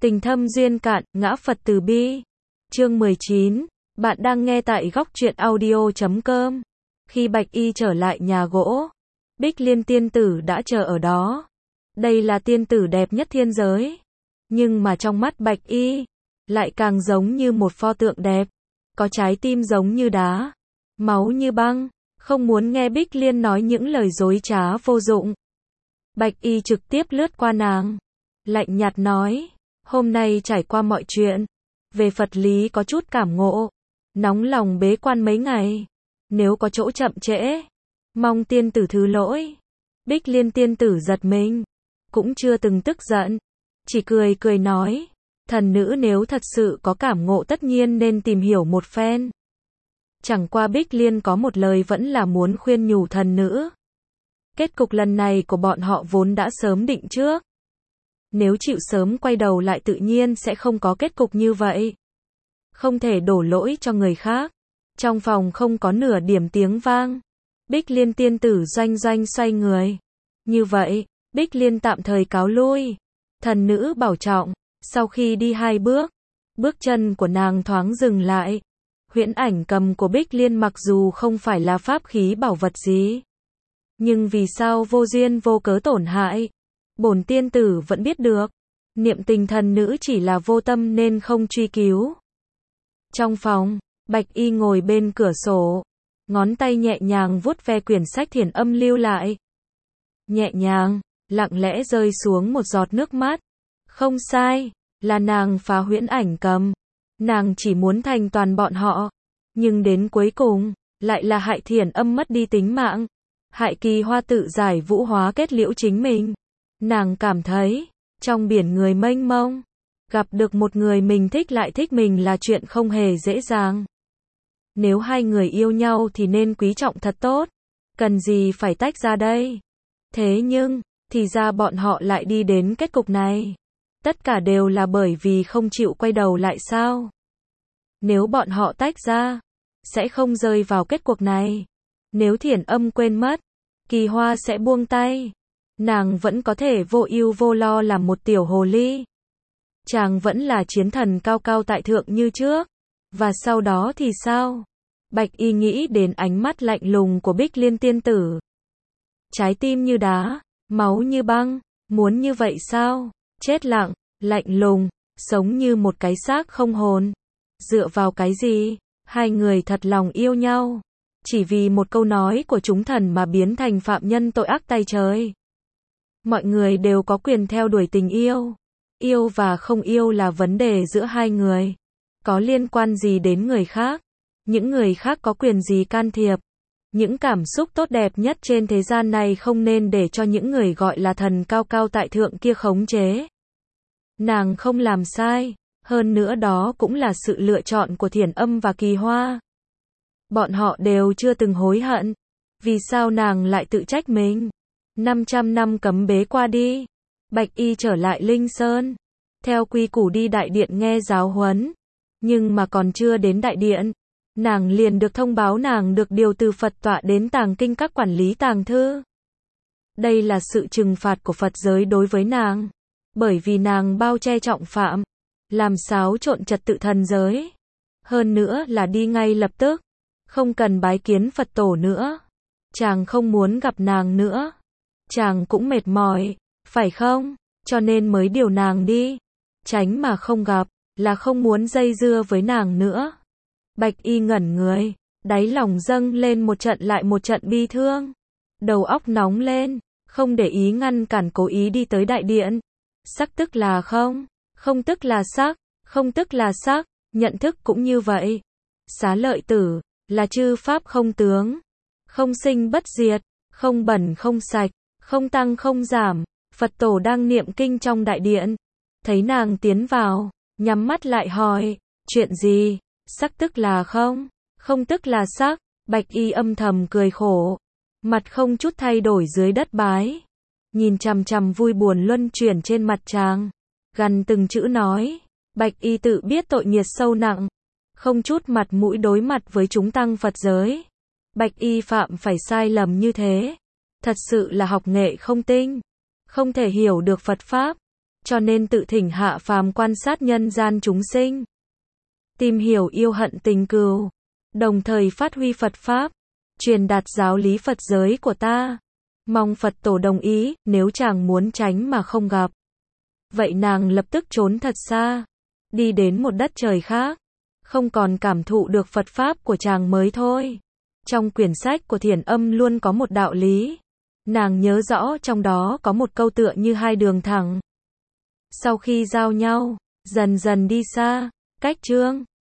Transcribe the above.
Tình thâm duyên cạn, ngã Phật từ bi. Chương 19. Bạn đang nghe tại góc truyện audio.com. Khi Bạch Y trở lại nhà gỗ, Bích Liên tiên tử đã chờ ở đó. Đây là tiên tử đẹp nhất thiên giới. Nhưng mà trong mắt Bạch Y, lại càng giống như một pho tượng đẹp. Có trái tim giống như đá, máu như băng. Không muốn nghe Bích Liên nói những lời dối trá vô dụng. Bạch Y trực tiếp lướt qua nàng, lạnh nhạt nói, hôm nay trải qua mọi chuyện, về Phật lý có chút cảm ngộ, nóng lòng bế quan mấy ngày, nếu có chỗ chậm trễ, mong tiên tử thứ lỗi. Bích Liên tiên tử giật mình, cũng chưa từng tức giận, chỉ cười cười nói, thần nữ nếu thật sự có cảm ngộ tất nhiên nên tìm hiểu một phen. Chẳng qua Bích Liên có một lời vẫn là muốn khuyên nhủ thần nữ. Kết cục lần này của bọn họ vốn đã sớm định trước. Nếu chịu sớm quay đầu lại tự nhiên sẽ không có kết cục như vậy. Không thể đổ lỗi cho người khác. Trong phòng không có nửa điểm tiếng vang. Bích Liên tiên tử doanh doanh xoay người. Như vậy, Bích Liên tạm thời cáo lui. Thần nữ bảo trọng. Sau khi đi 2 bước, bước chân của nàng thoáng dừng lại. Huyễn ảnh cầm của Bích Liên mặc dù không phải là pháp khí bảo vật gì, nhưng vì sao vô duyên vô cớ tổn hại, bổn tiên tử vẫn biết được. Niệm tình thần nữ chỉ là vô tâm nên không truy cứu. Trong phòng, Bạch Y ngồi bên cửa sổ, ngón tay nhẹ nhàng vuốt ve quyển sách thiền âm lưu lại. Nhẹ nhàng, lặng lẽ rơi xuống một giọt nước mắt. Không sai, là nàng phá huyễn ảnh cầm. Nàng chỉ muốn thành toàn bọn họ, nhưng đến cuối cùng, lại là hại thiền âm mất đi tính mạng. Hại Kỳ Hoa tự giải vũ hóa kết liễu chính mình. Nàng cảm thấy, trong biển người mênh mông, gặp được một người mình thích lại thích mình là chuyện không hề dễ dàng. Nếu hai người yêu nhau thì nên quý trọng thật tốt. Cần gì phải tách ra đây? Thế nhưng, thì ra bọn họ lại đi đến kết cục này. Tất cả đều là bởi vì không chịu quay đầu lại sao? Nếu bọn họ tách ra, sẽ không rơi vào kết cuộc này. Nếu thiền âm quên mất, Kỳ Hoa sẽ buông tay. Nàng vẫn có thể vô ưu vô lo làm một tiểu hồ ly. Chàng vẫn là chiến thần cao cao tại thượng như trước. Và sau đó thì sao? Bạch Y nghĩ đến ánh mắt lạnh lùng của Bích Liên tiên tử. Trái tim như đá, máu như băng, muốn như vậy sao? Chết lặng, lạnh lùng, sống như một cái xác không hồn. Dựa vào cái gì? Hai người thật lòng yêu nhau. Chỉ vì một câu nói của chúng thần mà biến thành phạm nhân tội ác tay trời. Mọi người đều có quyền theo đuổi tình yêu. Yêu và không yêu là vấn đề giữa hai người. Có liên quan gì đến người khác? Những người khác có quyền gì can thiệp? Những cảm xúc tốt đẹp nhất trên thế gian này không nên để cho những người gọi là thần cao cao tại thượng kia khống chế. Nàng không làm sai. Hơn nữa đó cũng là sự lựa chọn của thiền âm và Kỳ Hoa. Bọn họ đều chưa từng hối hận. Vì sao nàng lại tự trách mình? 500 năm cấm bế qua đi. Bạch Y trở lại Linh Sơn. Theo quy củ đi đại điện nghe giáo huấn. Nhưng mà còn chưa đến đại điện, nàng liền được thông báo nàng được điều từ Phật tọa đến tàng kinh các quản lý tàng thư. Đây là sự trừng phạt của Phật giới đối với nàng. Bởi vì nàng bao che trọng phạm, làm xáo trộn trật tự thần giới. Hơn nữa là đi ngay lập tức. Không cần bái kiến Phật tổ nữa. Chàng không muốn gặp nàng nữa. Chàng cũng mệt mỏi, phải không? Cho nên mới điều nàng đi. Tránh mà không gặp, là không muốn dây dưa với nàng nữa. Bạch Y ngẩn người, đáy lòng dâng lên một trận lại một trận bi thương. Đầu óc nóng lên, không để ý ngăn cản cố ý đi tới đại điện. Sắc tức là không, không tức là sắc, không tức là sắc, nhận thức cũng như vậy. Xá lợi tử, là chư pháp không tướng, không sinh bất diệt, không bẩn không sạch, không tăng không giảm. Phật tổ đang niệm kinh trong đại điện, thấy nàng tiến vào, nhắm mắt lại hỏi, chuyện gì? Sắc tức là không, không tức là sắc. Bạch Y âm thầm cười khổ, mặt không chút thay đổi dưới đất bái, nhìn chằm chằm vui buồn luân chuyển trên mặt chàng, gằn từng chữ nói, Bạch Y tự biết tội nghiệt sâu nặng, không chút mặt mũi đối mặt với chúng tăng Phật giới. Bạch Y phạm phải sai lầm như thế, thật sự là học nghệ không tinh, không thể hiểu được Phật Pháp. cho nên tự thỉnh hạ phàm quan sát nhân gian chúng sinh, tìm hiểu yêu hận tình cừu, đồng thời phát huy Phật Pháp, truyền đạt giáo lý Phật giới của ta. Mong Phật tổ đồng ý, nếu chàng muốn tránh mà không gặp. Vậy nàng lập tức trốn thật xa, đi đến một đất trời khác, không còn cảm thụ được Phật Pháp của chàng mới thôi. Trong quyển sách của Thiền Âm luôn có một đạo lý. Nàng nhớ rõ trong đó có một câu tựa như hai đường thẳng. Sau khi giao nhau, dần dần đi xa, cách chương.